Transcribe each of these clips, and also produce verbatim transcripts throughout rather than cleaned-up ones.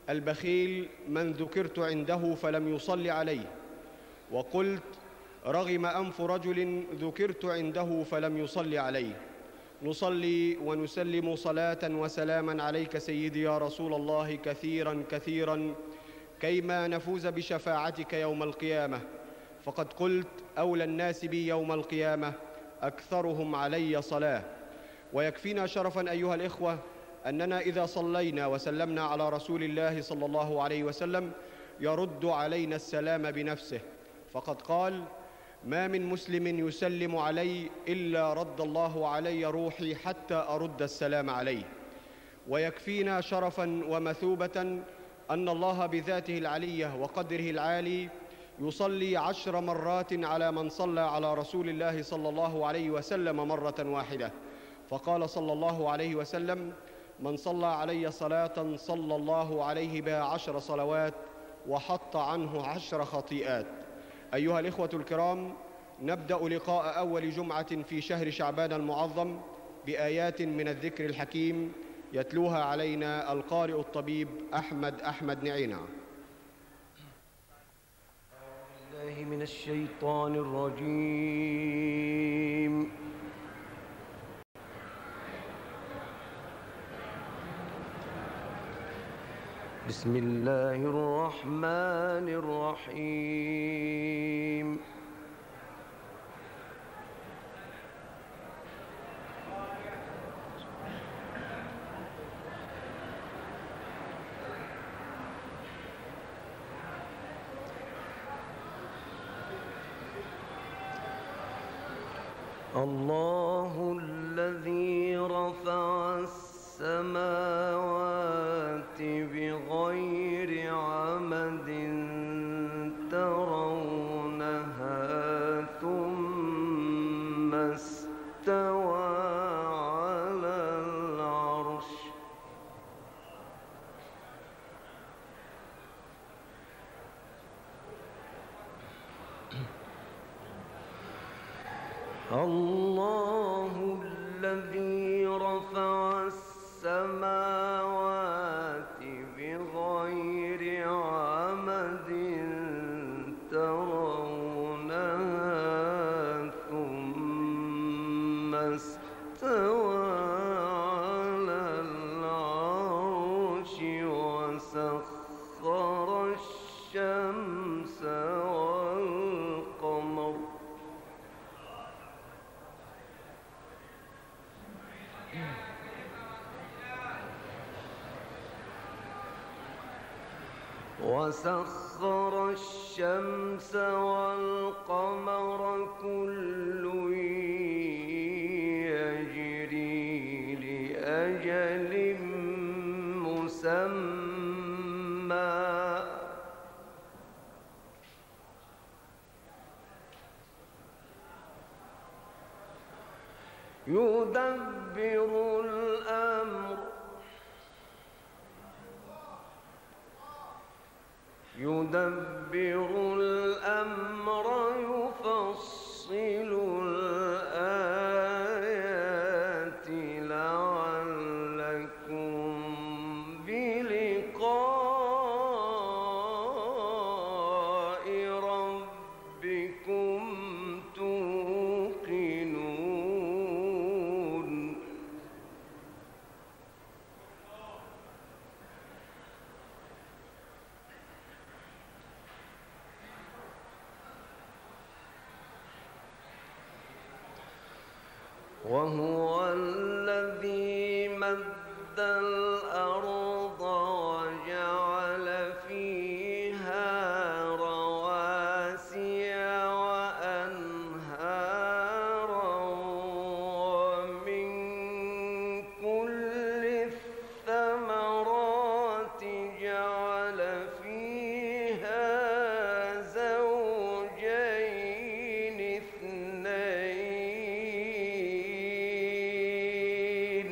البخيل من ذكرت عنده فلم يصل عليه. وقلت: رغم أنف رجل ذكرت عنده فلم يصل عليه. نصلي ونسلم صلاة وسلاما عليك سيدي يا رسول الله كثيرا كثيرا كيما نفوز بشفاعتك يوم القيامة، فقد قلت: أولى الناس بي يوم القيامة أكثرهم علي صلاة. ويكفينا شرفا أيها الإخوة أننا إذا صلينا وسلمنا على رسول الله صلى الله عليه وسلم يرد علينا السلام بنفسه، فقد قال: ما من مسلم يسلم علي إلا رد الله علي روحي حتى أرد السلام عليه. ويكفينا شرفا ومثوبة أن الله بذاته العلية وقدره العالي يصلي عشر مرات على من صلى على رسول الله صلى الله عليه وسلم مرة واحدة، فقال صلى الله عليه وسلم: من صلى علي صلاة صلى الله عليه بها عشر صلوات وحط عنه عشر خطيئات. أيها الإخوة الكرام، نبدأ لقاء أول جمعة في شهر شعبان المعظم بآيات من الذكر الحكيم يتلوها علينا القارئ الطبيب أحمد أحمد نعينة. أعوذ بالله من الشيطان الرجيم. بسم الله الرحمن الرحيم. الله الذي رفع السماوات بغير عمد ترونها ثم استوى على العرش. الله الذي رفع السماوات بغير عمد ترونها ثم استوى على العرش وسخر الشمس والقمر وسخر الشمس والقمر كل يجري لأجل مسمى يدبر الأمر يدبر الأمر يفصل الآيات لعلكم بلقاء ربكم توقنون. وهو الذي مد الأرض وجعل فيها رواسي وأنهارا ومن كل الثمرات جعل فيها زوجين اثنين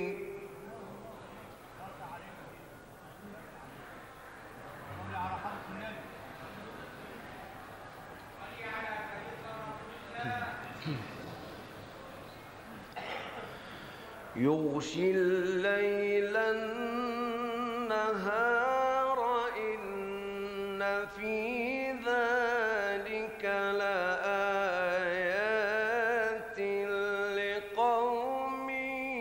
يغشي الليل النهار في ذلك لآيات لقوم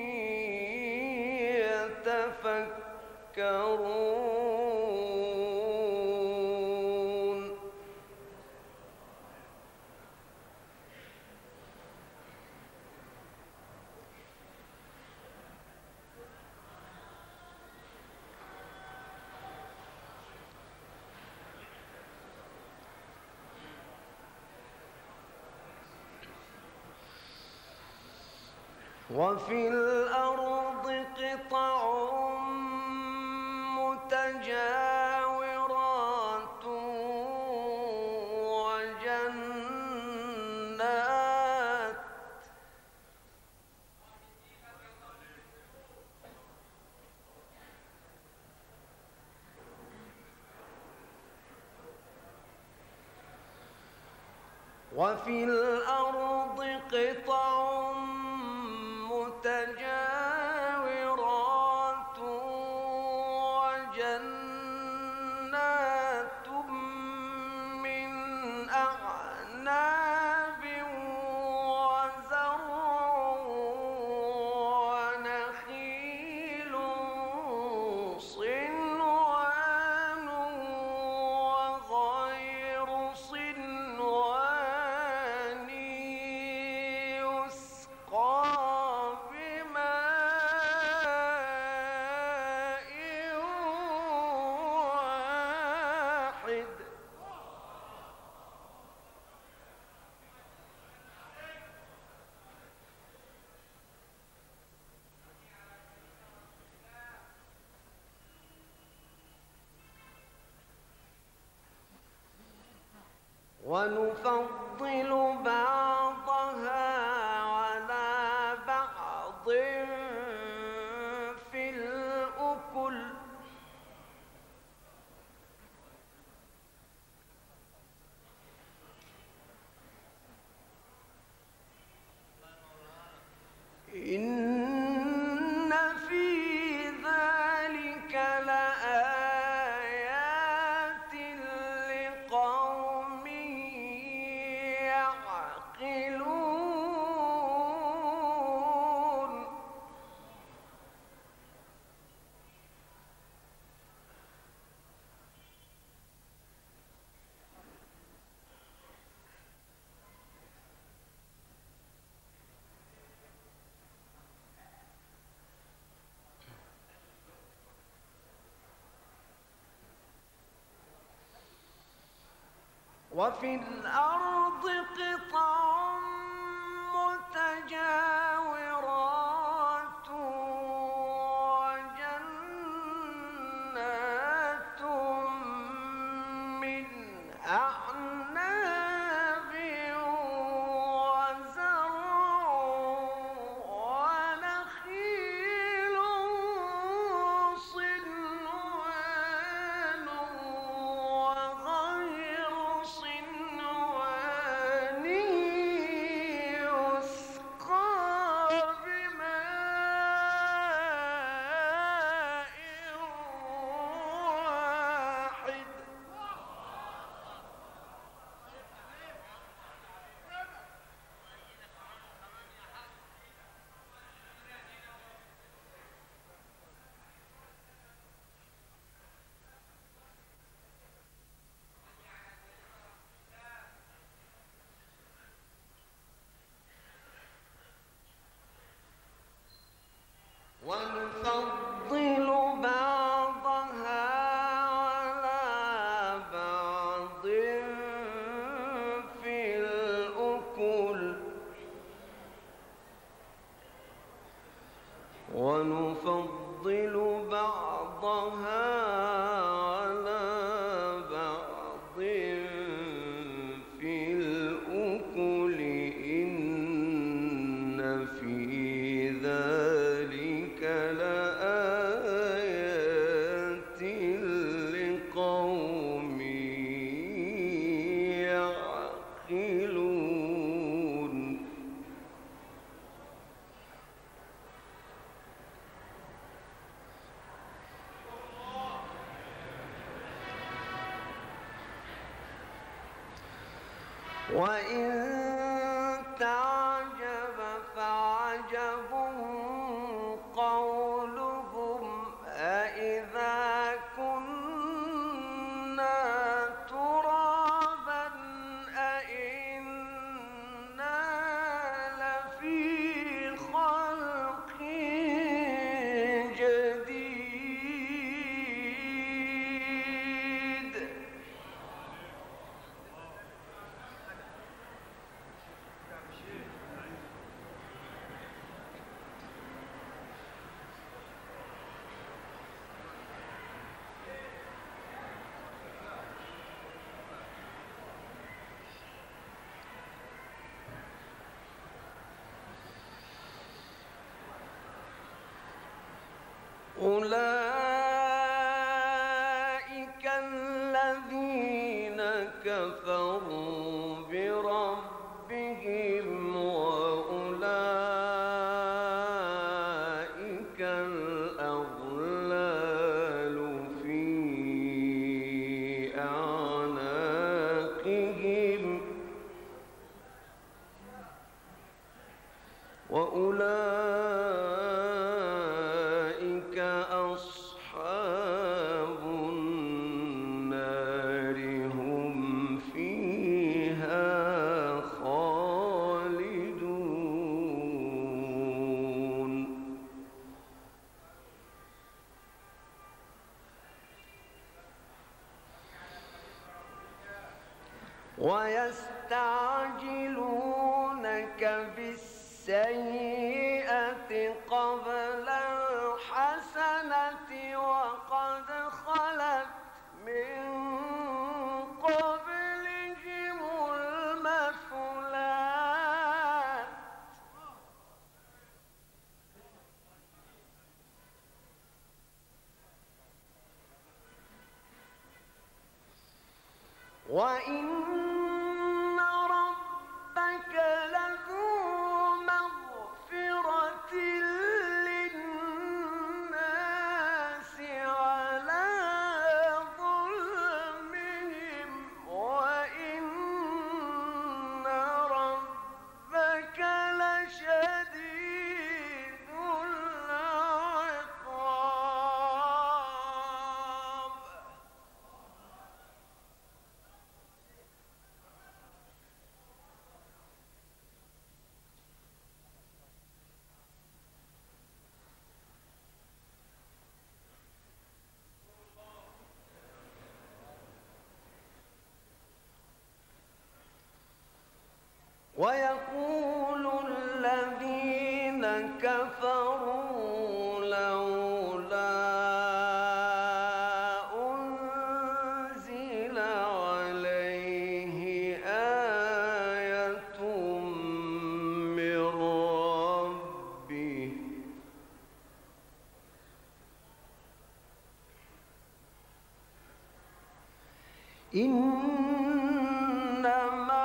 يتفكرون وفي الأرض قطع متجاورات وجنات وفي الأرض قطع متجاورات وجنات من أعناب وزرع ونخيل صنوان وغير صنوان يسقى ونفضل بعضها على بعض في الأكل إن في ذلك لآيات لقوم يعقلون وفي الأرض قطع متجاورات وجنات من أعناب وزرع ونخيل صنوان وغير صنوان وإن تعجب فعجب قولهم أإذا كنا ترابا أإنا لفي خلق جديد. أولئك الذين كفروا بربهم وأولئك الأغلال في أعناقهم وأولئك أصحاب النار هم فيها خالدون. ويستعجلونك بالسيئة قبل الحسنة وقد خلت من قبلهم المثلات وإن ربك لذو مغفرة للناس على ظلمهم وإن ربك لشديد العقاب. ويقول الذين كفروا لولا أنزل عليه آية من ربه إنما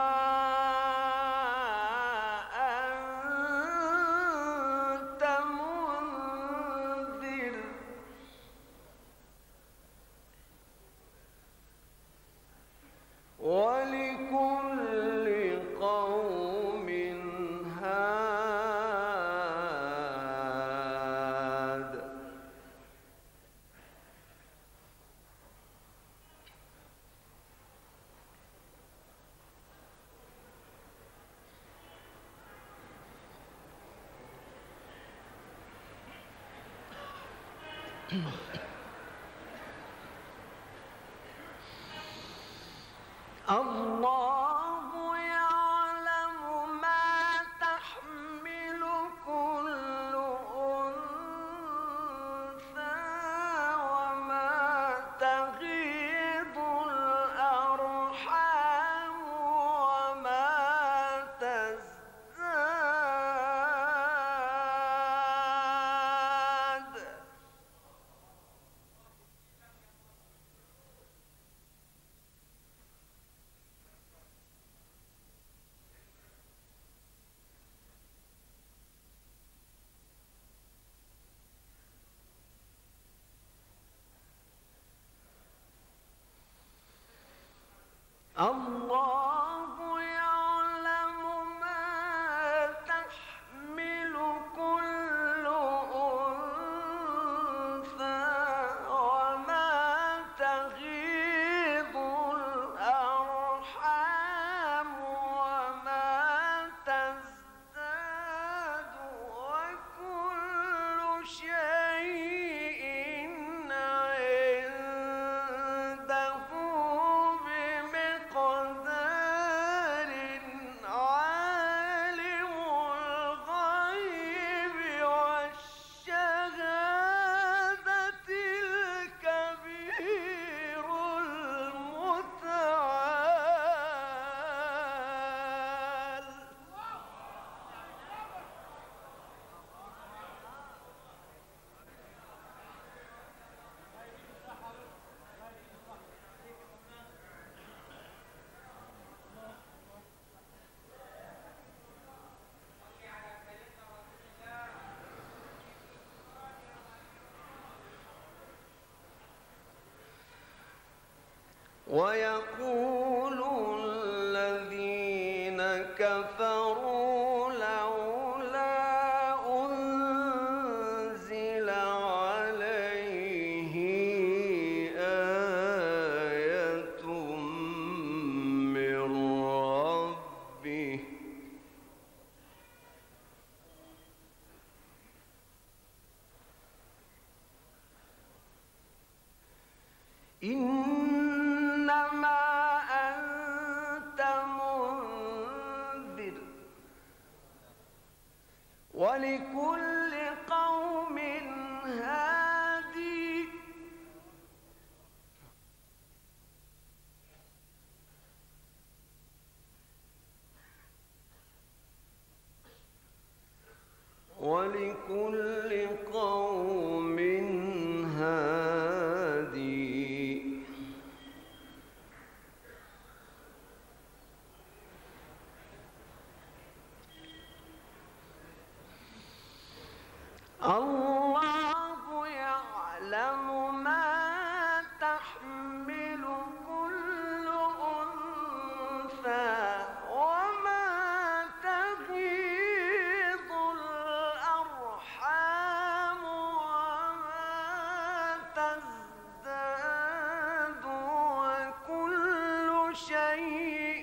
أنت منذر ولكل قوم هاد. الله يعلم ما تحمل كل أنثى وما تغيض الأرحام وما تزداد. الله يعلم ويقول الذين كفروا لولا أنزل عليه آية من ربه إنما أنت منذر ولكل قوم هادي ولكل قوم هادي الله يعلم ما تحمل كل أنثى وما تغيض الأرحام وما تزداد وكل شيء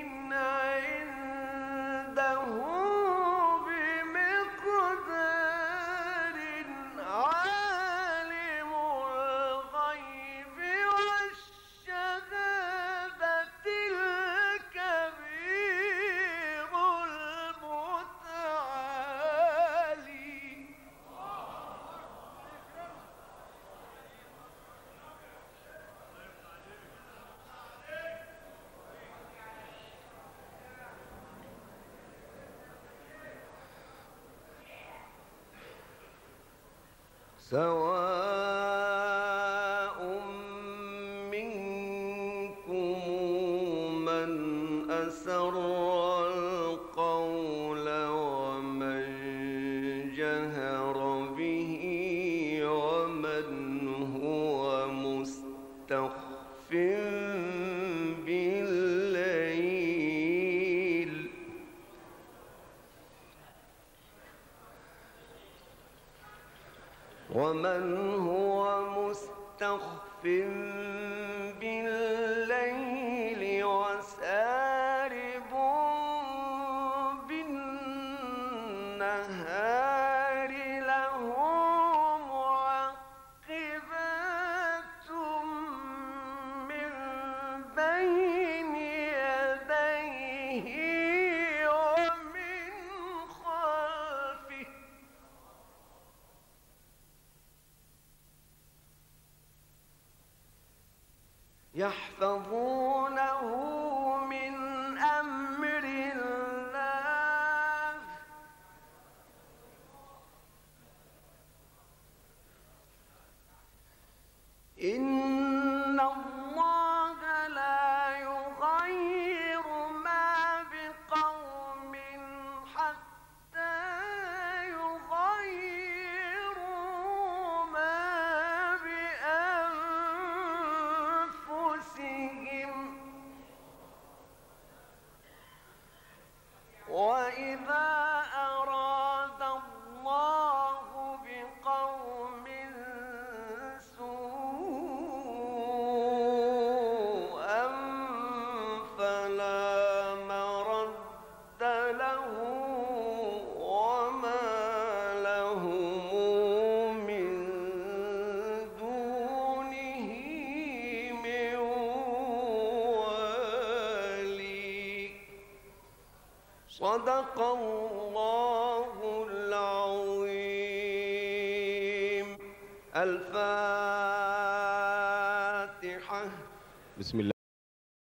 عنده بمقدار عالم الغيب والشهادة الكبير المتعالي سواء منكم من أسر القول ومن جهر به ومن هو مستخف بالليل ومن هو مستخف بالليل وسارب بالنهار له معقبات من بين يديه ومن خلفه يحفظونه من أمر الله إن الله لا يغير ما بقوم حتى يغيروا ما بأنفسهم وإذا أراد الله بقوم سوءا فلا مرد له وما لهم من دونه من والي صدق الله العظيم. الفاتحة.